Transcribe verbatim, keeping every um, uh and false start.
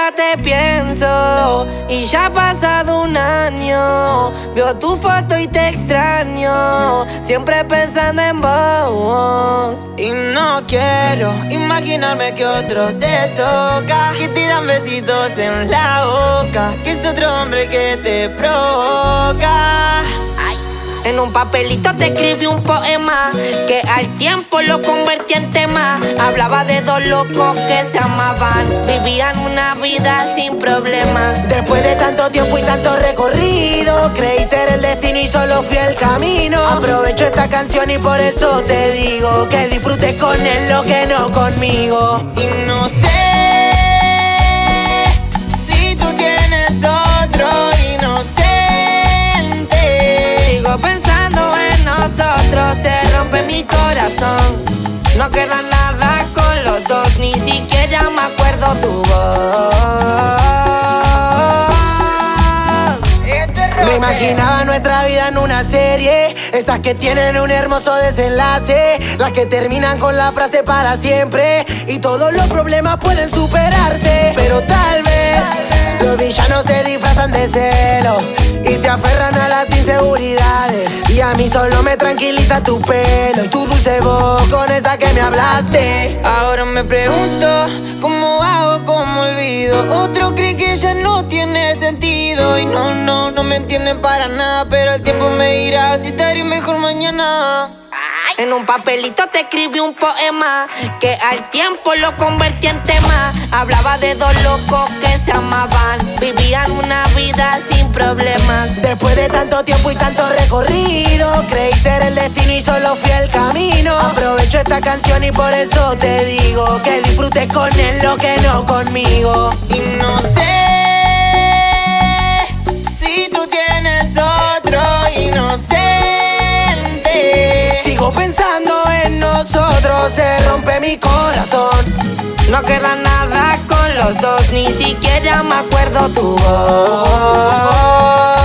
día te pienso y ya ha pasado un año. Veo tu foto y te extraño, siempre pensando en vos. Y no quiero imaginarme que otro te toca, que te dan besitos en la boca, que es otro hombre que te provoca. Ay. En un papelito te escribí un poema que al tiempo lo convertí en tema. Hablaba de dos locos que se amaban, vivían una vida sin problemas. Después de tanto tiempo y tanto recorrido, creí ser el destino y solo fui el camino. Aprovecho esta canción y por eso te digo que disfrutes con él lo que no conmigo. Y no sé si tú tienes otro inocente. Sigo pensando en nosotros, se rompe mi corazón. No queda nada con los dos, ni siquiera me acuerdo tu voz. Me imaginaba nuestra vida en una serie, esas que tienen un hermoso desenlace, las que terminan con la frase para siempre y todos los problemas pueden superarse. Pero tal vez los villanos se disfrazan de celos y se aferran a las inseguridades, y a mí solo me tranquiliza tu pelo y tu dulce voz con esa que me hablaste. Ahora me pregunto, ¿cómo hago, cómo olvido? Otro cree que ya no tiene sentido y no, no, no me entienden para nada, pero el tiempo me dirá si estaré mejor mañana. En un papelito te escribí un poema que al tiempo lo convertí en tema. Hablaba de dos locos que se amaban, vivían una vida sin problemas. Después de tanto tiempo y tanto recorrido, creí ser el destino y solo fui el camino. Aprovecho esta canción y por eso te digo que disfrutes con él lo que no conmigo. Y no sé si tú tienes otro inocente. Sigo pensando en nosotros, se rompe mi corazón. No queda nada con los dos, ni siquiera me acuerdo tu voz.